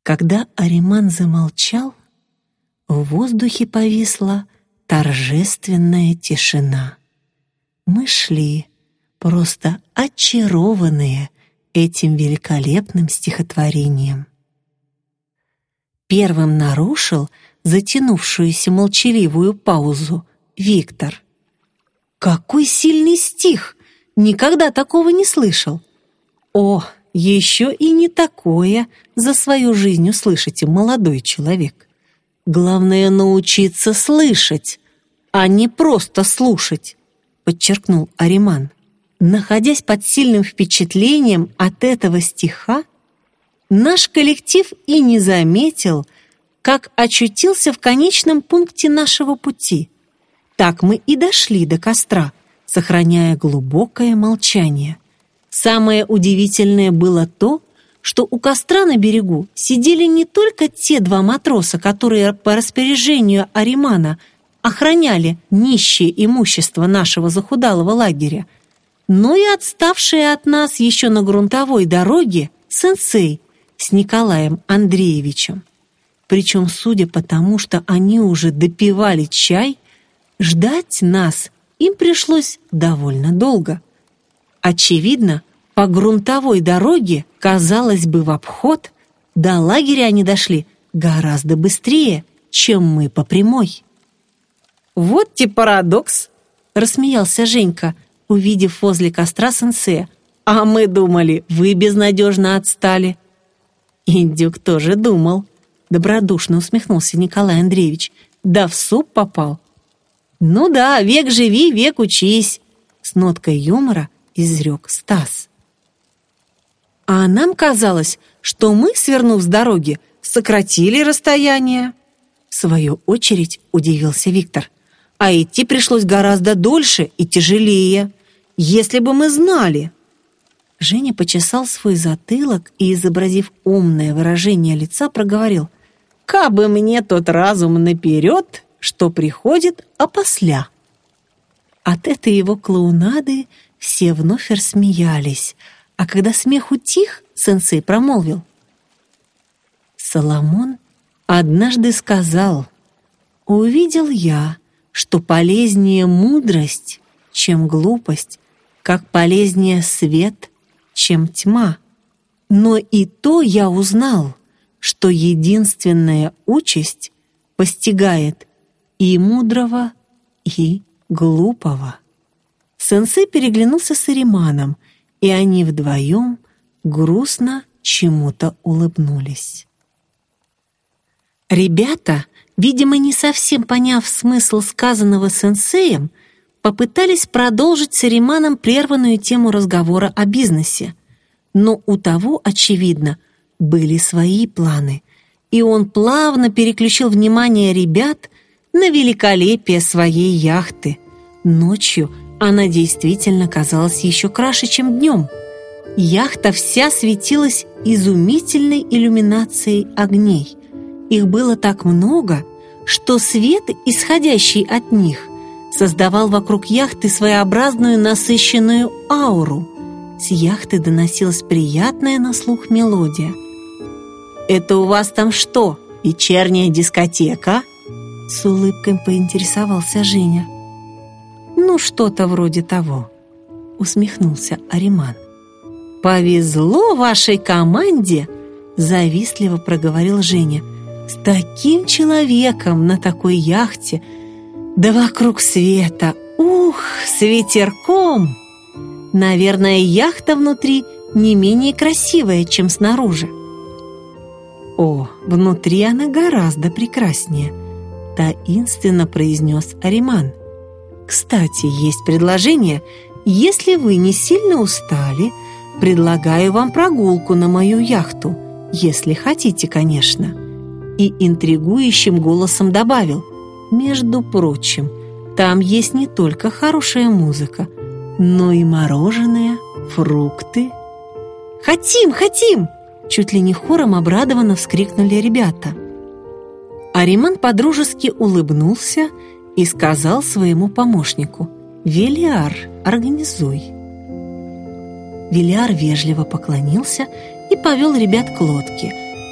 Когда Ариман замолчал, в воздухе повисла торжественная тишина. Мы шли, просто очарованные этим великолепным стихотворением. Первым нарушил затянувшуюся молчаливую паузу Виктор. «Какой сильный стих! Никогда такого не слышал!» «О, еще и не такое за свою жизнь услышите, молодой человек! Главное научиться слышать, а не просто слушать!» подчеркнул Ариман. Находясь под сильным впечатлением от этого стиха, наш коллектив и не заметил, как очутился в конечном пункте нашего пути. Так мы и дошли до костра, сохраняя глубокое молчание. Самое удивительное было то, что у костра на берегу сидели не только те два матроса, которые по распоряжению Аримана охраняли нищее имущество нашего захудалого лагеря, но и отставшие от нас еще на грунтовой дороге сенсей с Николаем Андреевичем. Причем, судя по тому, что они уже допивали чай, ждать нас им пришлось довольно долго. Очевидно, по грунтовой дороге, казалось бы, в обход, до лагеря они дошли гораздо быстрее, чем мы по прямой. «Вот те парадокс!» — рассмеялся Женька, увидев возле костра сенсея. «А мы думали, вы безнадежно отстали». «Индюк тоже думал», — добродушно усмехнулся Николай Андреевич. «Да в суп попал». «Ну да, век живи, век учись», — с ноткой юмора изрек Стас. «А нам казалось, что мы, свернув с дороги, сократили расстояние». В свою очередь удивился Виктор. «А идти пришлось гораздо дольше и тяжелее. Если бы мы знали». Женя почесал свой затылок и, изобразив умное выражение лица, проговорил: «Кабы мне тот разум наперед, что приходит опосля». От этой его клоунады все вновь рассмеялись, а когда смех утих, сенсей промолвил: «Соломон однажды сказал: увидел я, что полезнее мудрость, чем глупость, как полезнее свет, чем тьма. Но и то я узнал, что единственная участь постигает и мудрого, и глупого». Сенсей переглянулся с Ариманом, и они вдвоем грустно чему-то улыбнулись. Ребята, видимо, не совсем поняв смысл сказанного сенсеем, попытались продолжить с Ариманом прерванную тему разговора о бизнесе. Но у того, очевидно, были свои планы, и он плавно переключил внимание ребят на великолепие своей яхты. Ночью она действительно казалась еще краше, чем днем. Яхта вся светилась изумительной иллюминацией огней. Их было так много, что свет, исходящий от них, создавал вокруг яхты своеобразную насыщенную ауру. С яхты доносилась приятная на слух мелодия. «Это у вас там что, вечерняя дискотека?» С улыбкой поинтересовался Женя. «Ну, что-то вроде того», — усмехнулся Ариман. «Повезло вашей команде», — завистливо проговорил Женя. «С таким человеком на такой яхте, да вокруг света, ух, с ветерком! Наверное, яхта внутри не менее красивая, чем снаружи». «О, внутри она гораздо прекраснее», — таинственно произнес Ариман. «Кстати, есть предложение. Если вы не сильно устали, предлагаю вам прогулку на мою яхту, если хотите, конечно». И интригующим голосом добавил: «Между прочим, там есть не только хорошая музыка, но и мороженое, фрукты». «Хотим, хотим!» Чуть ли не хором обрадованно вскрикнули ребята. Ариман подружески улыбнулся и сказал своему помощнику: «Велиар, организуй». Велиар вежливо поклонился и повел ребят к лодке.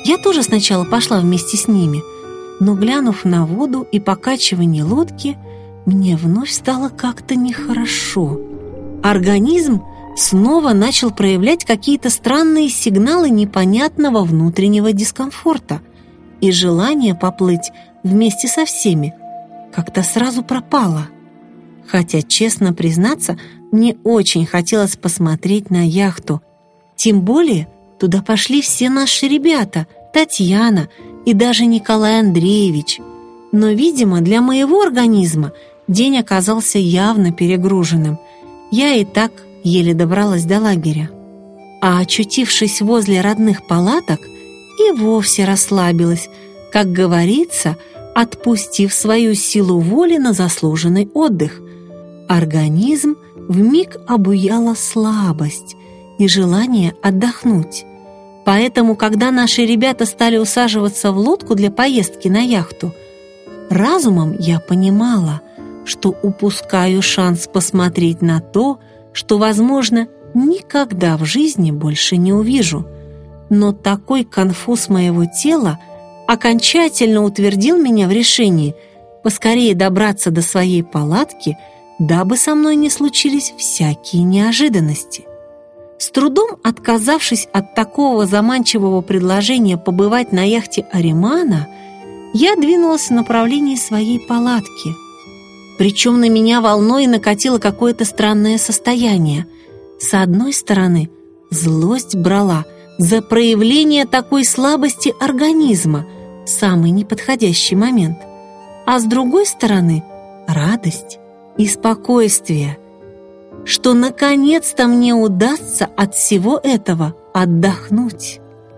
Я тоже сначала пошла вместе с ними, но, глянув на воду и покачивание лодки, мне вновь стало как-то нехорошо. Организм снова начал проявлять какие-то странные сигналы непонятного внутреннего дискомфорта, и желание поплыть вместе со всеми как-то сразу пропало. Хотя, честно признаться, мне очень хотелось посмотреть на яхту. Тем более туда пошли все наши ребята, Татьяна и даже Николай Андреевич. Но, видимо, для моего организма день оказался явно перегруженным. Я и так еле добралась до лагеря. А очутившись возле родных палаток, и вовсе расслабилась, как говорится, отпустив свою силу воли на заслуженный отдых. Организм вмиг обуяла слабость и желание отдохнуть. Поэтому, когда наши ребята стали усаживаться в лодку для поездки на яхту, разумом я понимала, что упускаю шанс посмотреть на то, что, возможно, никогда в жизни больше не увижу. Но такой конфуз моего тела окончательно утвердил меня в решении поскорее добраться до своей палатки, дабы со мной не случились всякие неожиданности. С трудом отказавшись от такого заманчивого предложения побывать на яхте Аримана, я двинулась в направлении своей палатки. Причем на меня волной накатило какое-то странное состояние. С одной стороны, злость брала за проявление такой слабости организма в самый неподходящий момент, а с другой стороны, радость и спокойствие, что наконец-то мне удастся от всего этого отдохнуть.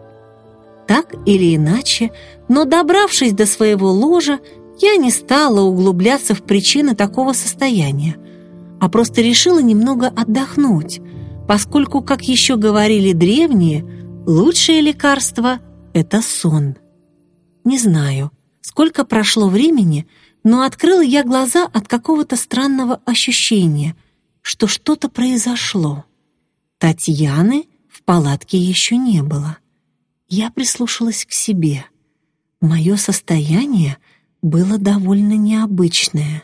Так или иначе, но добравшись до своего ложа, я не стала углубляться в причины такого состояния, а просто решила немного отдохнуть, поскольку, как еще говорили древние, лучшее лекарство – это сон. Не знаю, сколько прошло времени, но открыла я глаза от какого-то странного ощущения, что что-то произошло. Татьяны в палатке еще не было. Я прислушалась к себе. Мое состояние было довольно необычное.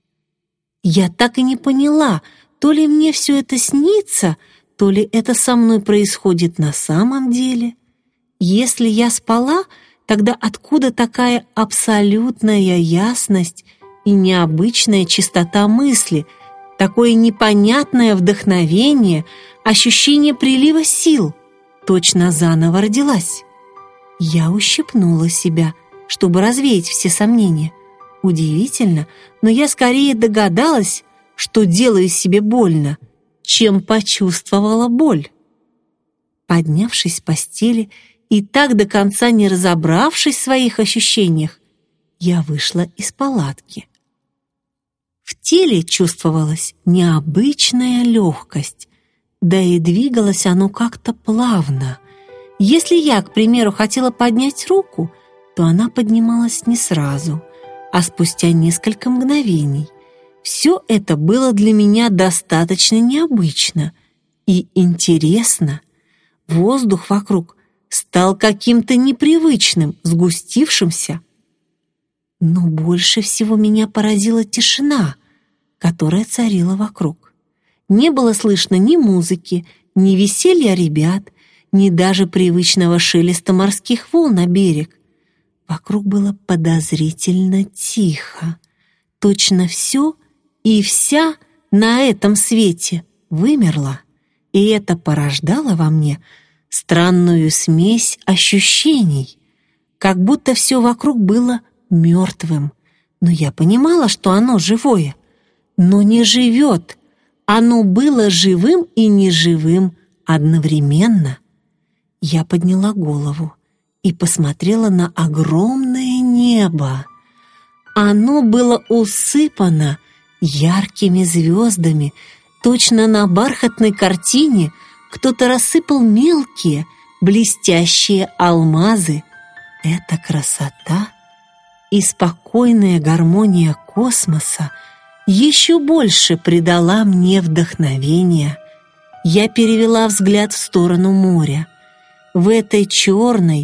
Я так и не поняла, то ли мне все это снится, то ли это со мной происходит на самом деле. Если я спала, тогда откуда такая абсолютная ясность и необычная чистота мысли, такое непонятное вдохновение, ощущение прилива сил? Точно заново родилась. Я ущипнула себя, чтобы развеять все сомнения. Удивительно, но я скорее догадалась, что делаю себе больно, чем почувствовала боль. Поднявшись с постели и так до конца не разобравшись в своих ощущениях, я вышла из палатки. В теле чувствовалась необычная легкость, да и двигалось оно как-то плавно. Если я, к примеру, хотела поднять руку, то она поднималась не сразу, а спустя несколько мгновений. Все это было для меня достаточно необычно и интересно. Воздух вокруг стал каким-то непривычным, сгустившимся. Но больше всего меня поразила тишина, которая царила вокруг. Не было слышно ни музыки, ни веселья ребят, ни даже привычного шелеста морских волн на берег. Вокруг было подозрительно тихо. Точно все и вся на этом свете вымерла, и это порождало во мне странную смесь ощущений, как будто все вокруг было мертвым. Но я понимала, что оно живое, но не живет. Оно было живым и неживым одновременно. Я подняла голову и посмотрела на огромное небо. Оно было усыпано яркими звездами. Точно на бархатной картине кто-то рассыпал мелкие, блестящие алмазы. Эта красота и спокойная гармония космоса еще больше придала мне вдохновения. Я перевела взгляд в сторону моря. В этой черной,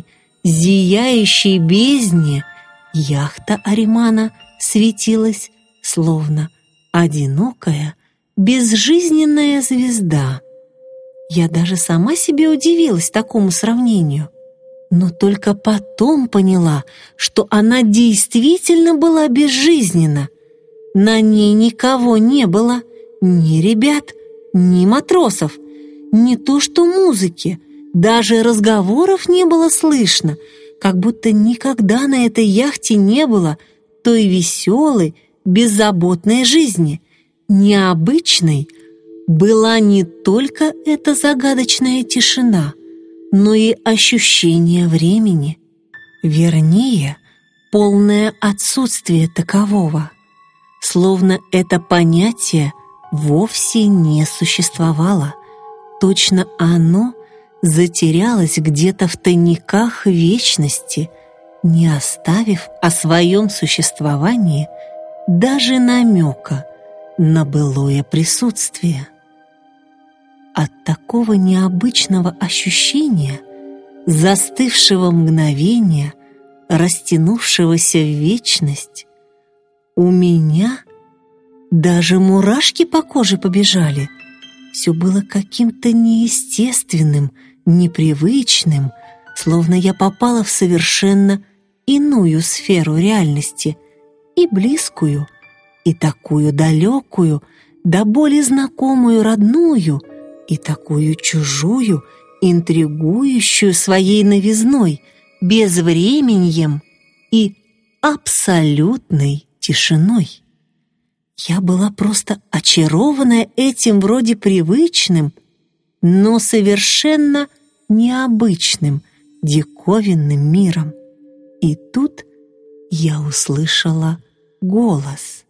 зияющей бездне яхта Аримана светилась, словно одинокая, безжизненная звезда. Я даже сама себе удивилась такому сравнению, но только потом поняла, что она действительно была безжизненна. На ней никого не было, ни ребят, ни матросов, не то что музыки, даже разговоров не было слышно, как будто никогда на этой яхте не было той веселой, беззаботной жизни. Необычной была не только эта загадочная тишина, но и ощущение времени, вернее, полное отсутствие такового, словно это понятие вовсе не существовало. Точно оно затерялось где-то в тайниках вечности, не оставив о своем существовании даже намека на былое присутствие. От такого необычного ощущения, застывшего мгновения, растянувшегося в вечность, у меня даже мурашки по коже побежали. Все было каким-то неестественным, непривычным, словно я попала в совершенно иную сферу реальности, и близкую, и такую далекую, до боли знакомую, родную, и такую чужую, интригующую своей новизной, безвременьем и абсолютной тишиной. Я была просто очарована этим вроде привычным, но совершенно необычным, диковинным миром. И тут я услышала голос.